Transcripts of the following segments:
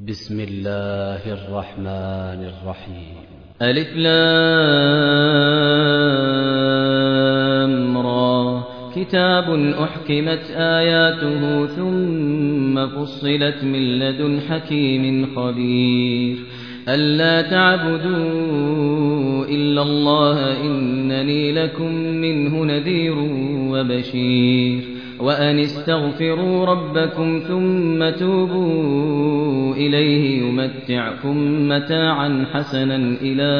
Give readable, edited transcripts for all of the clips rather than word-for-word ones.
بسم الله الرحمن الرحيم. ألف لام را كتاب أحكمت آياته ثم فصلت من لدن حكيم خبير ألا تعبدوا إلا الله إنني لكم منه نذير وبشير وأن استغفروا ربكم ثم توبوا إليه يمتعكم متاعا حسنا إلى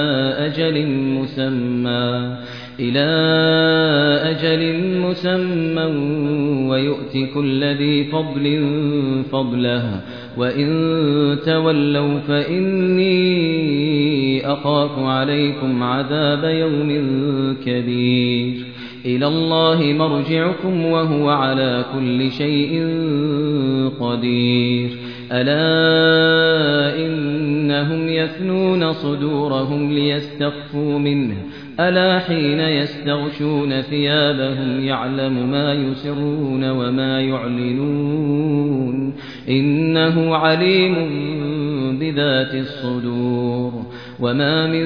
أجل مسمى ويؤت كل ذي فضل فضله وإن تولوا فإني أخاف عليكم عذاب يوم كبير إلى الله مرجعكم وهو على كل شيء قدير ألا إنهم يثنون صدورهم ليستخفوا منه ألا حين يستغشون ثيابهم يعلم ما يسرون وما يعلنون إنه عليم بذات الصدور وما من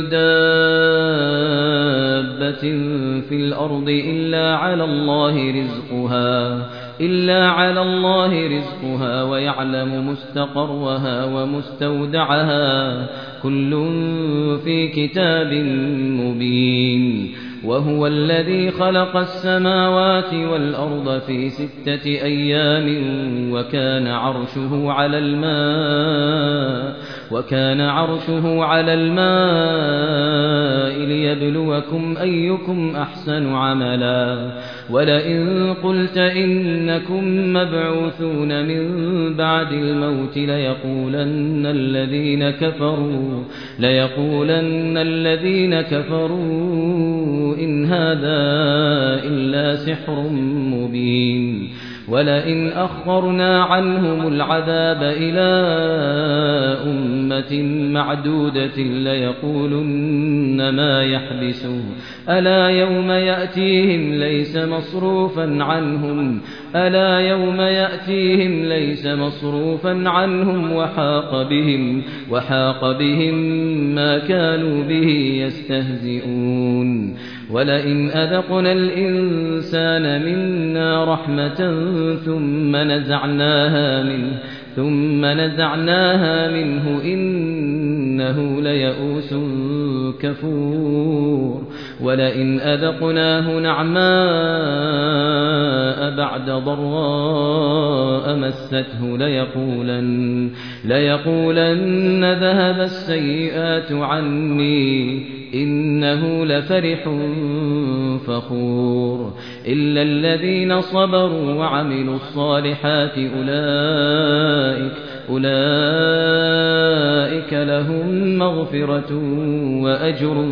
دابة في الأرض إلا على الله رزقها ويعلم مستقرها ومستودعها كل في كتاب مبين وهو الذي خلق السماوات والأرض في 6 أيام وكان عرشه على الماء ليبلوكم أيكم أحسن عملا ولئن قلت إنكم مبعوثون من بعد الموت ليقولن الذين كفروا إن هذا إلا سحر مبين ولئن أخرنا عنهم العذاب إلى أمة معدودة ليقولن ما يحبسه ألا يوم يأتيهم ليس مصروفا عنهم وحاق بهم ما كانوا به يستهزئون ولئن أذقنا الإنسان منا رحمة ثم نزعناها منه إنه ليئوس كفور ولئن أذقناه نعماء بعد ضراء مسته ليقولن ذهب السيئات عني إنه لفرح فخور إلا الذين صبروا وعملوا الصالحات أولئك لهم مغفرة وأجر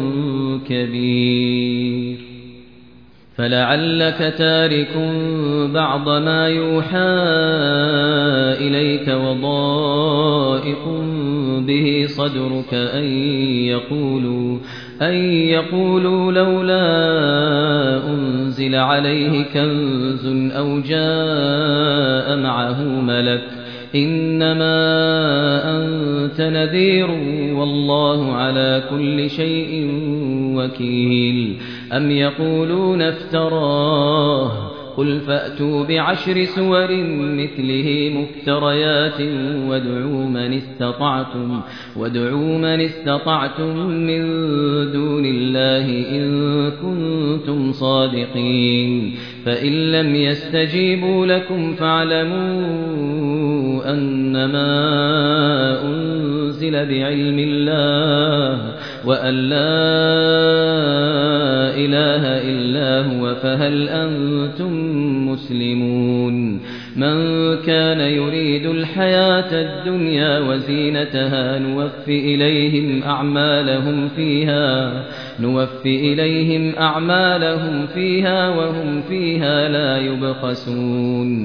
كبير فلعلك تارك بعض ما يوحى إليك وضائق به صدرك أن يقولوا لولا أنزل عليه كنز أو جاء معه ملك إنما أنت نذير والله على كل شيء وكيل أم يقولون افتراه قل فأتوا ب10 سور مثله مفتريات وادعوا من استطعتم من دون الله إن كنتم صادقين فإن لم يستجيبوا لكم فاعلموا أنما أنزل بعلم الله وأن لا إله إلا هو فهل أنتم مسلمون من كان يريد الحياة الدنيا وزينتها نوفي إليهم أعمالهم فيها وهم فيها لا يبخسون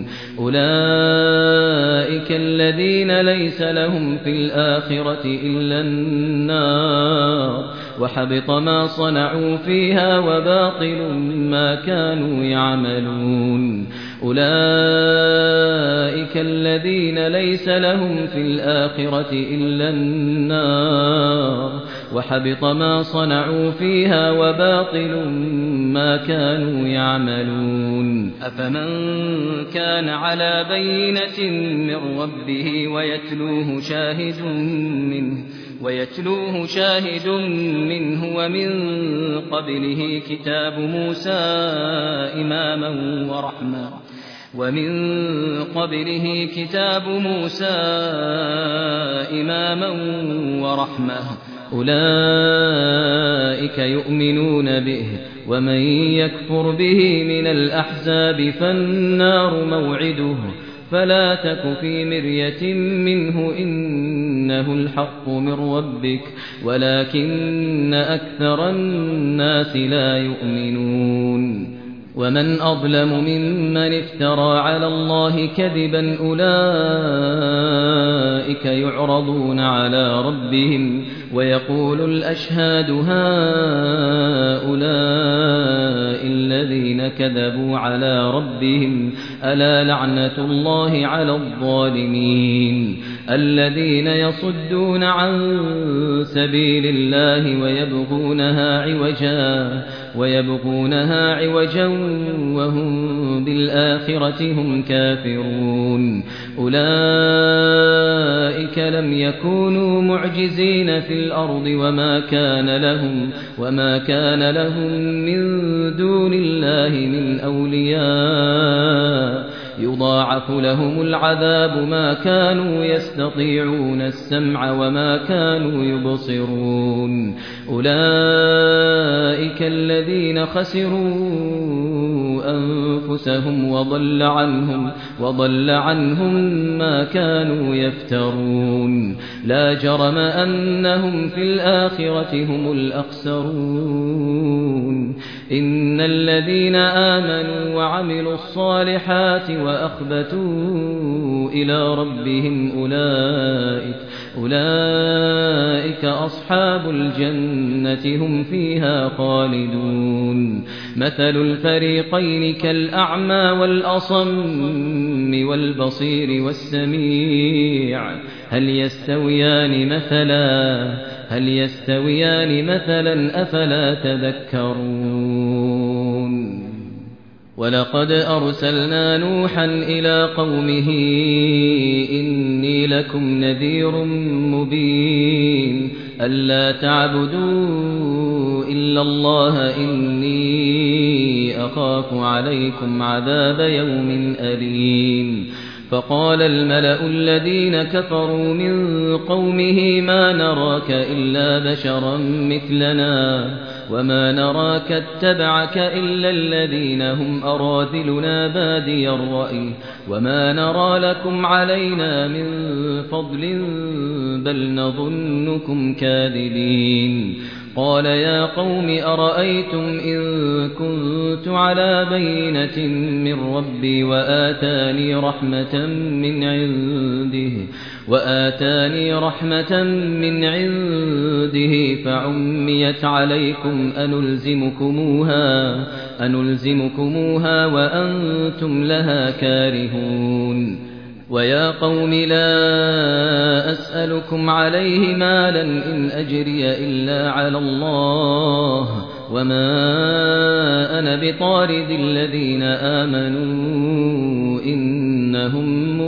أولئك الذين ليس لهم في الآخرة إلا النار وحبط ما صنعوا فيها وباطل ما كانوا يعملون أولئك الذين الذين ليس لهم في الآخرة إلا النار وحبط ما صنعوا فيها وباطل ما كانوا يعملون أفمن كان على بينة من ربه ويتلوه شاهد منه ومن قبله كتاب موسى إماما ورحمة أولئك يؤمنون به ومن يكفر به من الأحزاب فالنار موعده فلا تك في مرية منه إنه الحق من ربك ولكن أكثر الناس لا يؤمنون ومن أظلم ممن افترى على الله كذبا أولئك يعرضون على ربهم ويقول الأشهاد هؤلاء الذين كذبوا على ربهم ألا لعنة الله على الظالمين الذين يصدون عن سبيل الله ويبغونها عوجا وهم بالآخرة هم كافرون أولئك لم يكونوا معجزين في الأرض وما كان لهم من دون الله من أولياء يضاعف لهم العذاب ما كانوا يستطيعون السمع وما كانوا يبصرون أولئك الذين خسروا أنفسهم وضل عنهم ما كانوا يفترون لا جرم أنهم في الآخرة هم الأخسرون إن الذين آمنوا وعملوا الصالحات وأخبتوا إلى ربهم أولئك أصحاب الجنة هم فيها خالدون مثل الفريقين كالأعمى والأصم والبصير والسميع هل يستويان مثلا أفلا تذكرون ولقد أرسلنا نوحا إلى قومه إني لكم نذير مبين ألا تعبدوا إلا الله إني أخاف عليكم عذاب يوم أليم فقال الملأ الذين كفروا من قومه ما نراك إلا بشرا مثلنا وما نراك اتبعك إلا الذين هم أراذلنا بادي الرأي وما نرى لكم علينا من فضل بل نظنكم كاذبين قال يا قوم أرأيتم إن كنت على بينة من ربي وآتاني رحمة من عنده فعميت عليكم أنلزمكموها وأنتم لها كارهون ويا قوم لا أسألكم عليه مالا إن أجري إلا على الله وما أنا بطارد الذين آمنوا إنهم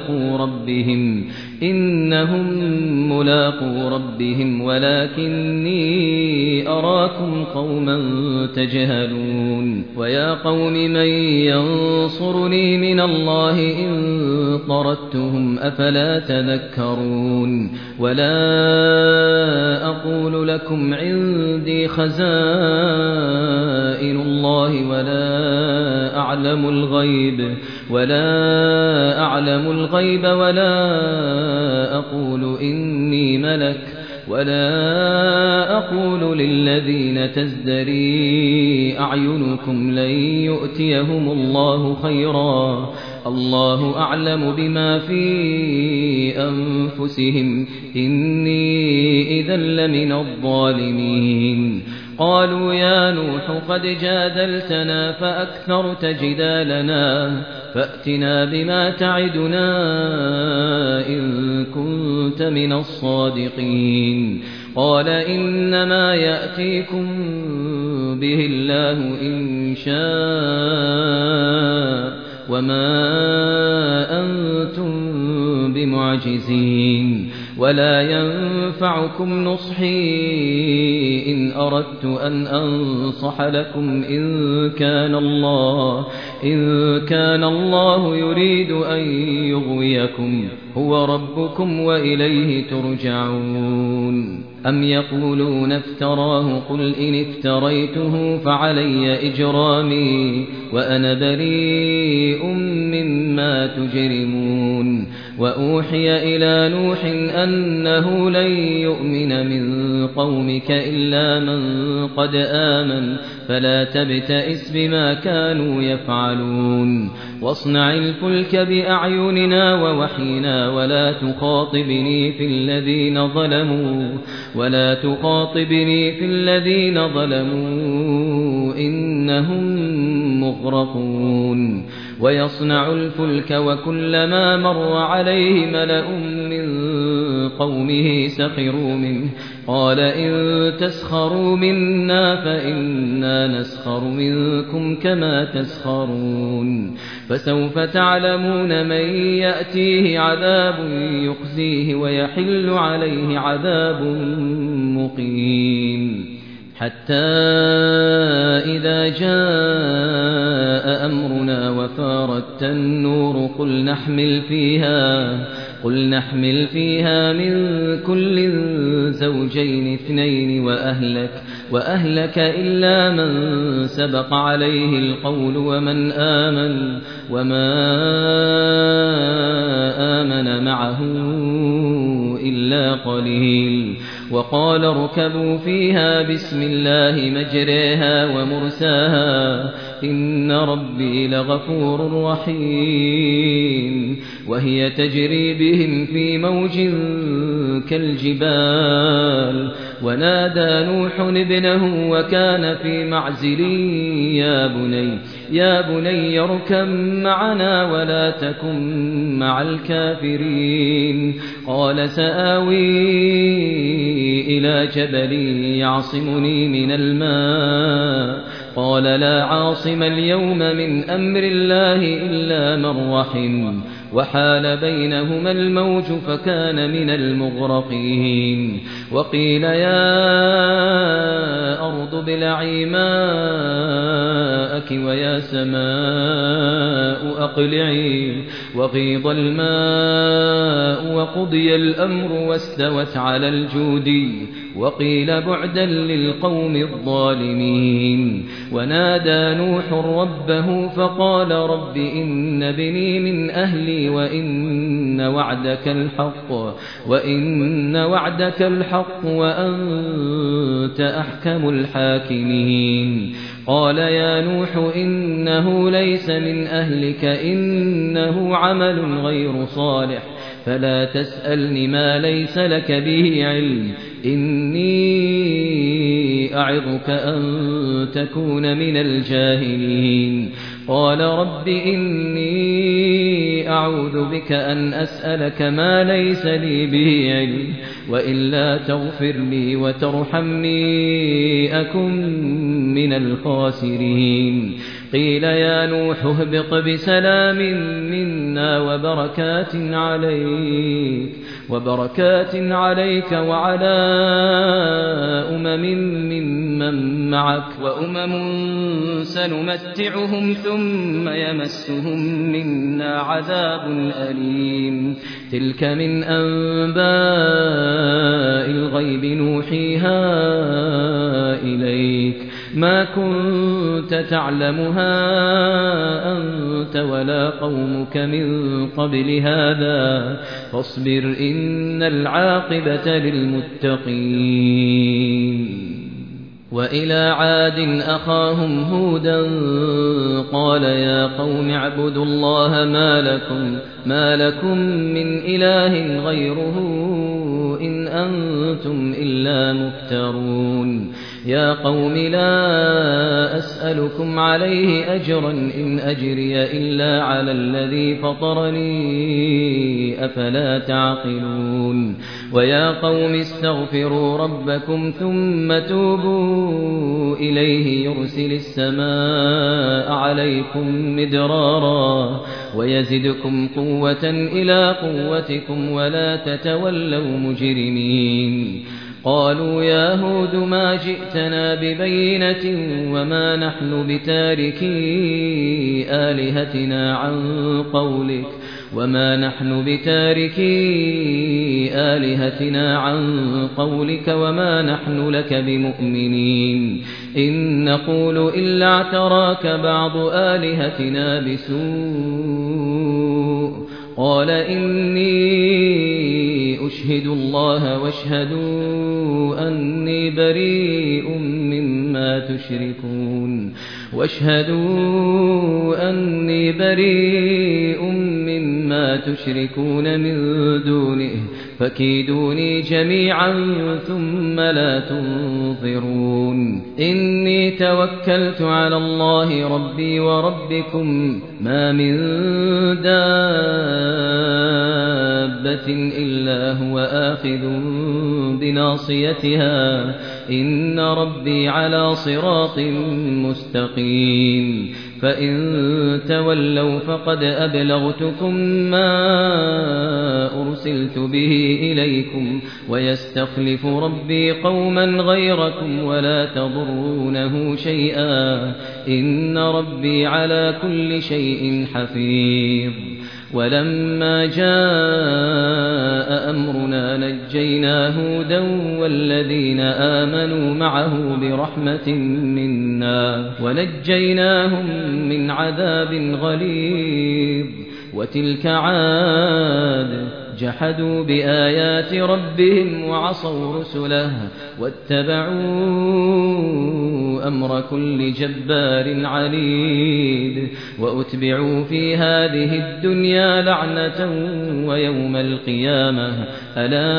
ملاقو ربهم ولكني أراكم قوما تجهلون ويا قوم من ينصرني من الله إن طردتهم أفلا تذكرون ولا أقول لكم عندي خزائن الله ولا أعلم الغيب ولا أقول إني ملك ولا أقول للذين تزدري أعينكم لن يؤتيهم الله خيرا الله أعلم بما في أنفسهم إني إذا لمن الظالمين قالوا يا نوح قد جادلتنا فأكثرت جدالنا فأتنا بما تعدنا إن كنت من الصادقين قال إنما يأتيكم به الله إن شاء وما أنتم بمعجزين ولا ينفعكم نصحي إن أردت أن أنصح لكم إن كان الله يريد أن يغويكم هو ربكم وإليه ترجعون أم يقولون افتراه قل إن افتريته فعلي إجرامي وأنا بريء مما تجرمون وأوحي إلى نوح أنه لن يؤمن من قومك إلا من قد آمن فلا تبتئس بما كانوا يفعلون واصنع الفلك بأعيننا ووحينا ولا تخاطبني في الذين ظلموا إنهم مغرقون ويصنع الفلك وكلما مر عليه ملأ من قومه سخروا منه قال إن تسخروا منا فإنا نسخر منكم كما تسخرون فسوف تعلمون من يأتيه عذاب يخزيه ويحل عليه عذاب مقيم حتى إذا جاء أمرنا وفارت النور قل نحمل فيها من كل زوجين اثنين وأهلك إلا من سبق عليه القول وما آمن معه إلا قليل وقال اركبوا فيها بسم الله مجريها ومرساها إن ربي لغفور رحيم وهي تجري بهم في موج كالجبال ونادى نوح ابنه وكان في معزل يا بني اركب معنا ولا تكن مع الكافرين قال سآوي إلى جبل يعصمني من الماء قال لا عاصم اليوم من أمر الله إلا من رحم وحال بينهما الموج فكان من المغرقين وقيل يا أرض ابلعي ماءك ويا سماء أقلعي وغيض الماء وقضي الأمر واستوت على الجودي وقيل بعدا للقوم الظالمين ونادى نوح ربه فقال رب إن بني من أهلي وإن وعدك الحق وأنت أحكم الحاكمين قال يا نوح إنه ليس من أهلك إنه عمل غير صالح فلا تسألني ما ليس لك به علم إني أعظك أن تكون من الجاهلين قال رب إني أعوذ بك أن أسألك ما ليس لي به علم وإلا تغفر لي وترحمني أكن من الخاسرين قيل يا نوح اهبط بسلام منا وبركات عليك وعلى ممن معك سنمتعهم ثم يمسهم منا عذاب أليم تلك من أنباء الغيب نوحيها إليك ما كنت تعلمها أنت ولا قومك من قبل هذا فاصبر إن العاقبة للمتقين وإلى عاد أخاهم هودا قال يا قوم اعبدوا الله ما لكم من إله غيره إن أنتم إلا مفترون يا قوم لا أسألكم عليه أجرا إن أجري إلا على الذي فطرني أفلا تعقلون ويا قوم استغفروا ربكم ثم توبوا إليه يرسل السماء عليكم مدرارا ويزدكم قوة إلى قوتكم ولا تتولوا مجرمين قالوا يا هود ما جئتنا ببينة وما نحن بتاركي آلهتنا عن قولك وما نحن لك بمؤمنين إن نقول إلا اعتراك بعض آلهتنا بسوء قال إني أشهد الله واشهدوا أني بريء مما تشركون من دونه فكيدوني جميعا ثم لا تنظرون إني توكلت على الله ربي وربكم ما من دابة إلا هو آخذ بناصيتها إن ربي على صراط مستقيم فإن تولوا فقد أبلغتكم ما أرسلت به إليكم ويستخلف ربي قوما غيركم ولا تضرونه شيئا إن ربي على كل شيء حفيظ ولما جاء أمرنا نجينا هودا والذين آمنوا معه برحمة منا ونجيناهم من عذاب غليظ وتلك عاد جحدوا بآيات ربهم وعصوا رسله واتبعوا أمر كل جبار عنيد وأتبعوا في هذه الدنيا لعنة ويوم القيامة ألا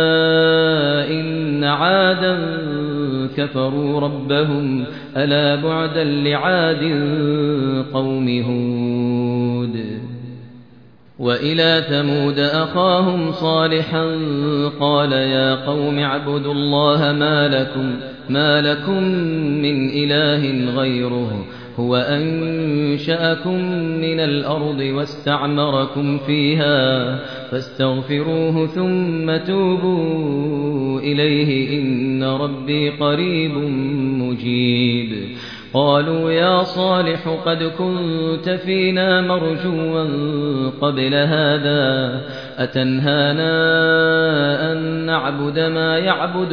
إن عادا كفروا ربهم ألا بعدا لعاد قوم هود وإلى ثمود أخاهم صالحا قال يا قوم اعبدوا الله ما لكم من إله غيره هو أنشأكم من الأرض واستعمركم فيها فاستغفروه ثم توبوا إليه إن ربي قريب مجيب قالوا يا صالح قد كنت فينا مرجوا قبل هذا أتنهانا أن نعبد ما يعبد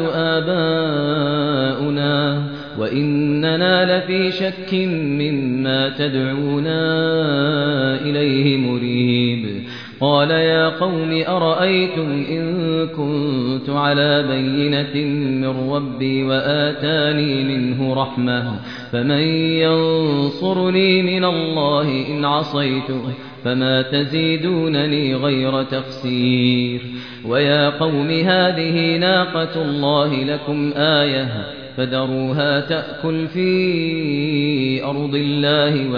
آباؤنا وإننا لفي شك مما تدعونا إليه مريب قال يا قوم أرأيتم إن كنت على بينة من ربي وآتاني منه رحمة فمن ينصرني من الله إن عصيته فما تزيدونني غير تخسير ويا قوم هذه ناقة الله لكم آية فذروها تأكل في أرض الله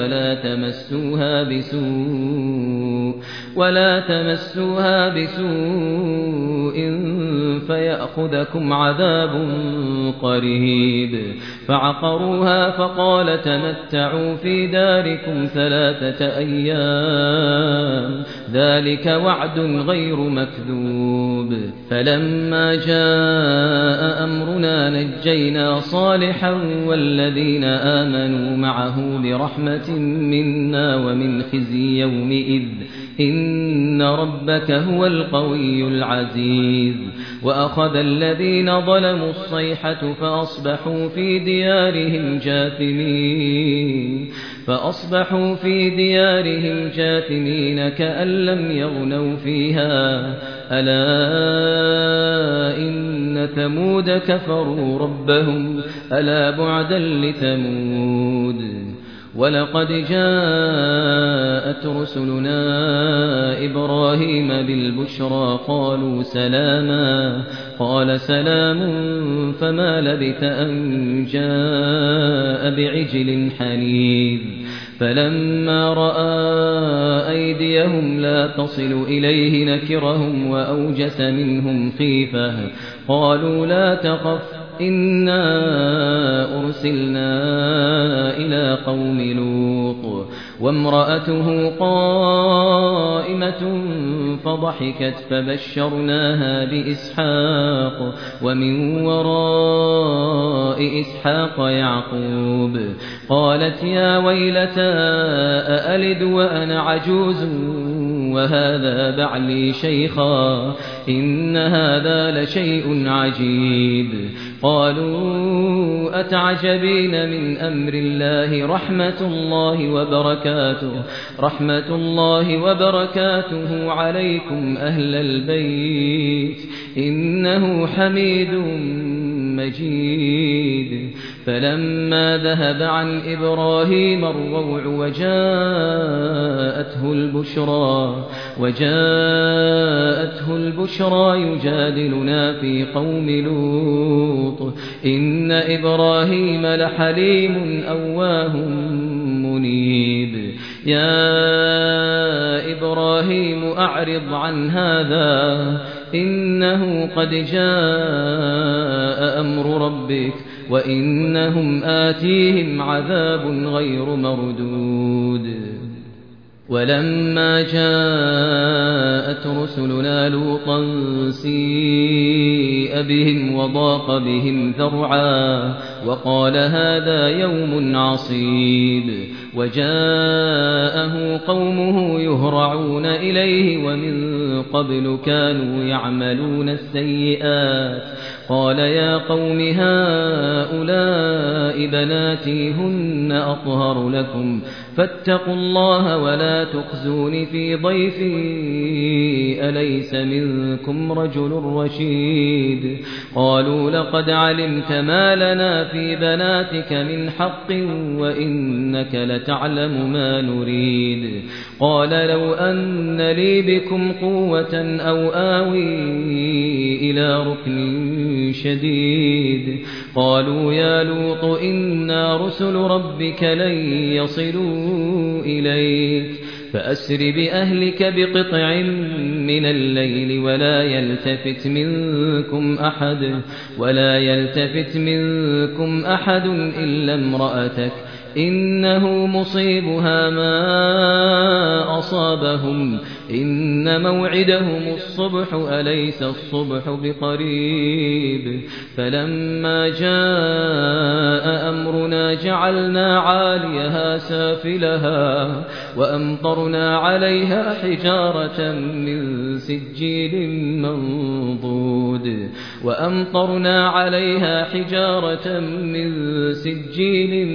ولا تمسوها بسوء فيأخذكم عذاب قريب فعقروها فقال تمتعوا في داركم 3 أيام ذلك وعد غير مكذوب فلما جاء أمرنا نجينا صالحا والذين آمنوا معه برحمة منا ومن خزي يومئذ إن ربك هو القوي العزيز وأخذ الذين ظلموا الصيحة فأصبحوا في ديارهم جاثمين كأن لم يغنوا فيها ألا إن ثمود كفروا ربهم ألا بعدا لثمود ولقد جاءت رسلنا إبراهيم بالبشرى قالوا سلاما قال سلام فما لبث أن جاء بعجل حنيذ فلما رأى أيديهم لا تصل إليه نكرهم وأوجس منهم خيفة قالوا لا تخف إنا أرسلنا إلى قوم لوط وامرأته قائمة فضحكت فبشرناها بإسحاق ومن وراء إسحاق يعقوب قالت يا ويلتى أألد وأنا عجوز وهذا بعلي شيخا إن هذا لشيء عجيب قالوا أتعجبين من أمر الله رحمة الله وبركاته عليكم أهل البيت إنه حميد مجيد فلما ذهب عن إبراهيم الروع وجاءته البشرى يجادلنا في قوم لوط إن إبراهيم لحليم أواه منيب يا إبراهيم أعرض عن هذا إنه قد جاء أمر ربك وإنهم آتيهم عذاب غير مردود ولما جاءت رسلنا لوطا سيء بهم وضاق بهم ذرعا وقال هذا يوم عصيب وجاءه قومه يهرعون إليه ومن قبل كانوا يعملون السيئات قال يا قوم هؤلاء بناتي هن أطهر لكم فاتقوا الله ولا تخزون في ضيفي أليس منكم رجل رشيد قالوا لقد علمت ما لنا في بناتك من حق وإنك لتعلم ما نريد قال لو أن لي بكم قوة أو آوي إلى ركن شديد قالوا يا لوط إنا رسل ربك لن يصلوا إليك فأسر بأهلك بقطع من الليل ولا يلتفت منكم أحد إلا امرأتك إنه مصيبها ما أصابهم إن موعدهم الصبح أليس الصبح بقريب فلما جاء أمرنا جعلنا عاليها سافلها وأمطرنا عليها حجارة من سجيل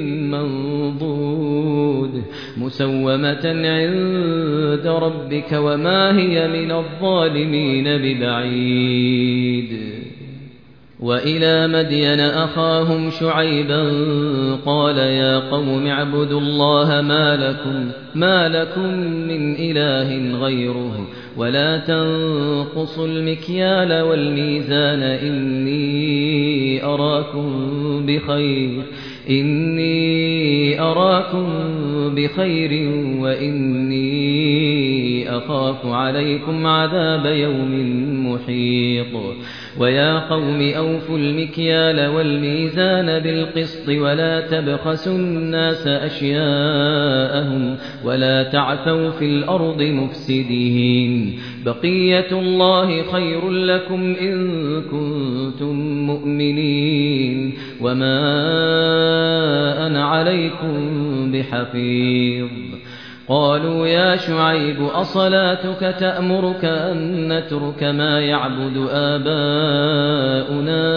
منضود مسومة عند ربك وما هي من الظالمين ببعيد وإلى مدين أخاهم شعيبا قال يا قوم اعبدوا الله ما لكم من إله غيره ولا تنقصوا المكيال والميزان إني أراكم بخير وإني أخاف عليكم عذاب يوم محيط ويا قوم أوفوا المكيال والميزان بالقسط ولا تبخسوا الناس أشياءهم ولا تعثوا في الأرض مفسدين بقية الله خير لكم إن كنتم مؤمنين وما أنا عليكم بحفيظ قالوا يا شعيب أصلاتك تأمرك أن نترك ما يعبد آباؤنا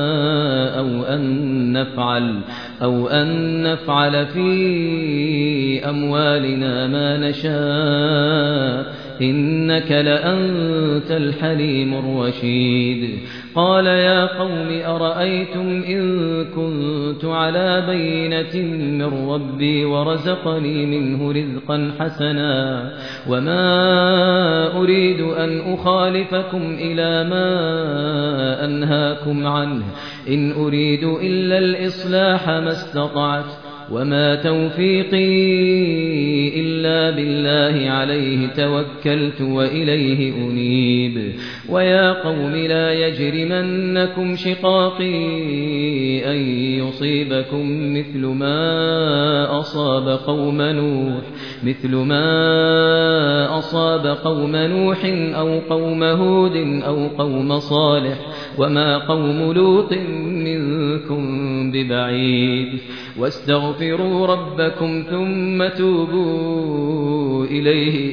أو أن نفعل في أموالنا ما نشاء إنك لأنت الحليم الرشيد قال يا قوم أرأيتم إن كنت على بينة من ربي ورزقني منه رزقا حسنا وما أريد أن أخالفكم إلى ما أنهاكم عنه إن أريد إلا الإصلاح ما استطعت وما توفيقي إلا بالله عليه توكلت وإليه أنيب ويا قوم لا يجرمنكم شقاقي أن يصيبكم مثل ما أصاب قوم نوح أو قوم هود أو قوم صالح وما قوم لوط منكم ببعيد واستغفروا ربكم ثم توبوا إليه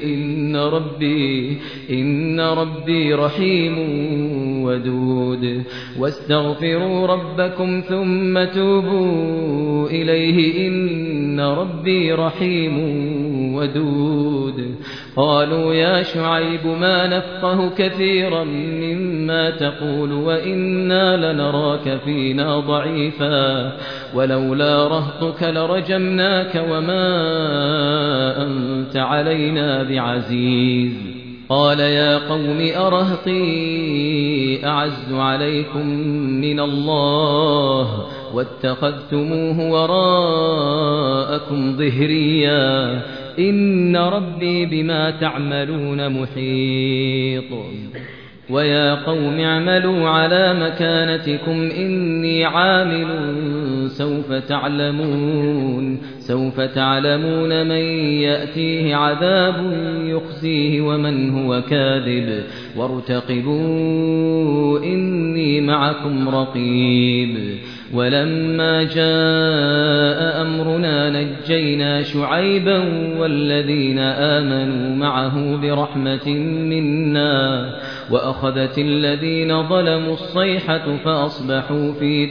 إن ربي رحيم ودود واستغفروا ربكم ثم توبوا إليه إن ربي رحيم ودود قالوا يا شعيب ما نفقه كثيرا مما تقول وإنا لنراك فينا ضعيفا ولولا رهطك لرجمناك وما أنت علينا بعزيز قال يا قوم أرهطي أعز عليكم من الله واتخذتموه وراءكم ظهريا إن ربي بما تعملون محيط ويا قوم اعملوا على مكانتكم إني عامل سوف تعلمون من يأتيه عذاب يخزيه ومن هو كاذب وارتقبوا إني معكم رقيب ولما جاء أمرنا نجينا شعيبا والذين آمنوا معه برحمة منا وأخذت الذين ظلموا الصيحة فأصبحوا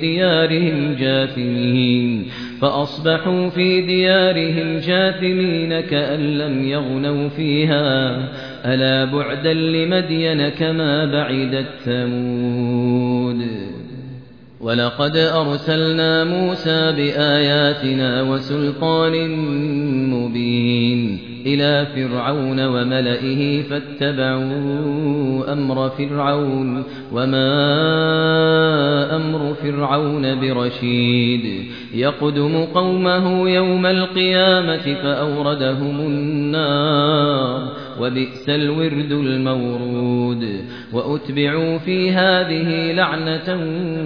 في ديارهم جاثمين كأن لم يغنوا فيها ألا بعدا لمدين كما بعدت ثمود ولقد أرسلنا موسى بآياتنا وسلطان مبين إلى فرعون وملئه فاتبعوا أمر فرعون وما أمر فرعون برشيد يقدم قومه يوم القيامة فأوردهم النار وبئس الورد المورود وأتبعوا في هذه لعنة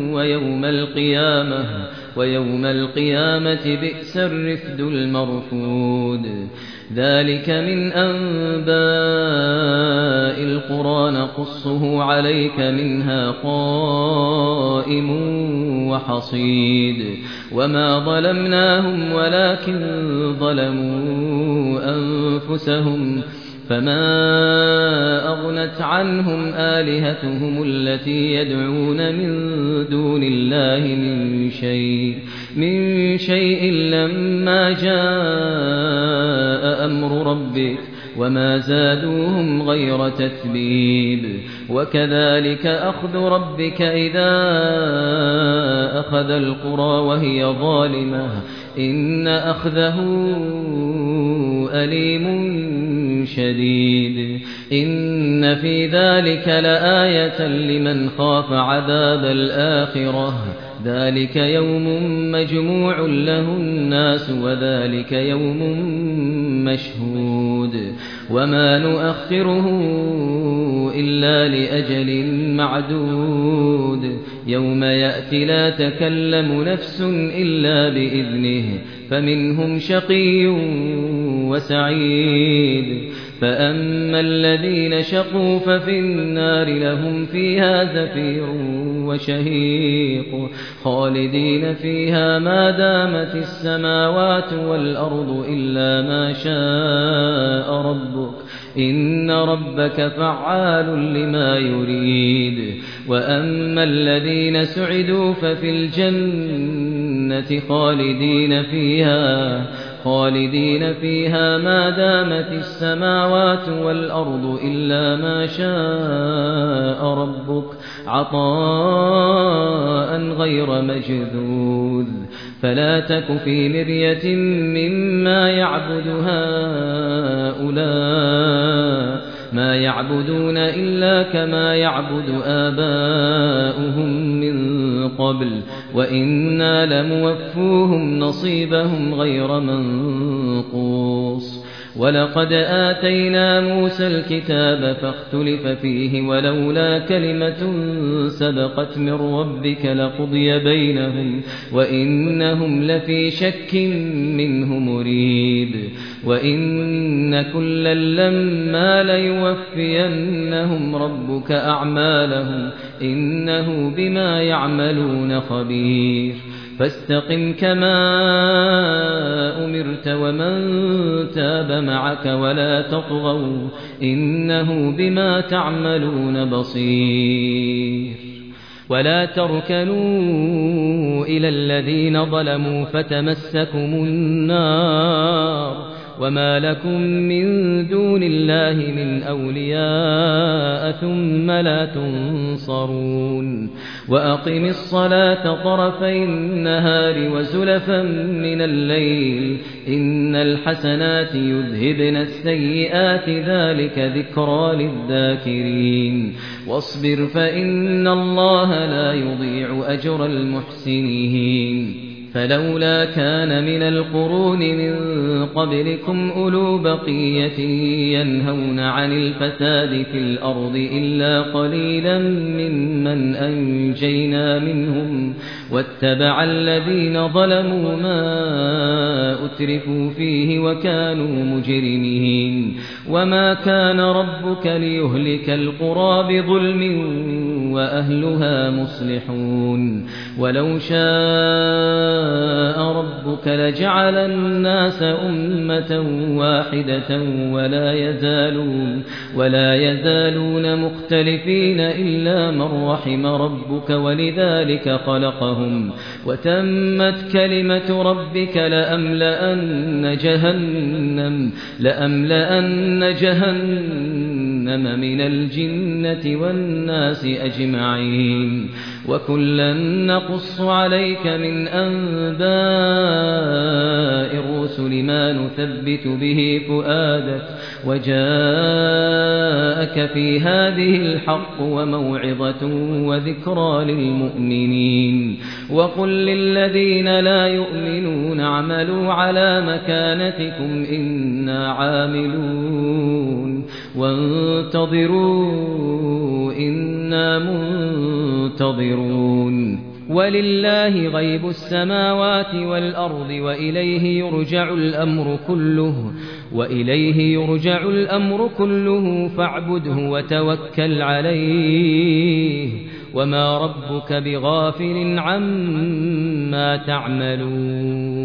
ويوم القيامة بئس الرفد المرفود ذلك من أنباء القرى نقصه عليك منها قائم وحصيد وما ظلمناهم ولكن ظلموا أنفسهم فما أغنت عنهم آلهتهم التي يدعون من دون الله من شيء لما جاء أمر ربك وما زادوهم غير تتبيب وكذلك أخذ ربك إذا أخذ القرى وهي ظالمة إن أخذه أليم شديد إن في ذلك لآية لمن خاف عذاب الآخرة ذلك يوم مجموع له الناس وذلك يوم مشهود وما نؤخره إلا لأجل معدود يوم يأتي لا تكلم نفس إلا بإذنه فمنهم شقي وسعيد فأما الذين شقوا ففي النار لهم فيها زفير وشهيق خالدين فيها ما دامت السماوات والأرض إلا ما شاء ربك إن ربك فعال لما يريد وأما الذين سعدوا ففي الجنة خالدين فيها ما دامت السماوات والأرض إلا ما شاء ربك عطاء غير مجذوذ فلا تك في مرية مما يعبد هؤلاء ما يعبدون إلا كما يعبد آباؤهم من قبل وإنا لموفوهم نصيبهم غير منقوص ولقد آتينا موسى الكتاب فاختلف فيه ولولا كلمة سبقت من ربك لقضي بينهم وإنهم لفي شك منه مريب وإن كلا لما ليوفينهم ربك أعمالهم إنه بما يعملون خبير فاستقم كما أمرت ومن تاب معك ولا تطغوا إنه بما تعملون بصير ولا تركنوا إلى الذين ظلموا فتمسكم النار وما لكم من دون الله من أولياء ثم لا تنصرون وأقم الصلاة طرفي النهار وزلفا من الليل إن الحسنات يذهبن السيئات ذلك ذكرى للذاكرين واصبر فإن الله لا يضيع أجر المحسنين فلولا كان من القرون من قبلكم أولو بقية ينهون عن الفساد في الأرض إلا قليلا ممن أنجينا منهم واتبع الذين ظلموا ما أترفوا فيه وكانوا مجرمين وما كان ربك ليهلك القرى بظلم وأهلها مصلحون ولو شاء ربك لجعل الناس أمة واحدة ولا يزالون مختلفين إلا من رحم ربك ولذلك خلقهم وتمت كلمة ربك لأملأن جهنم من الجنة والناس أجمعين وكلا نقص عليك من أنباء الرسل ما نثبت به فؤادك وجاءك في هذه الحق وموعظة وذكرى للمؤمنين وقل للذين لا يؤمنون اعملوا على مكانتكم إنا عاملون وانتظروا إنا منتظرون ولله غيب السماوات والأرض وإليه يرجع الأمر كله فاعبده وتوكل عليه وما ربك بغافل عما تعملون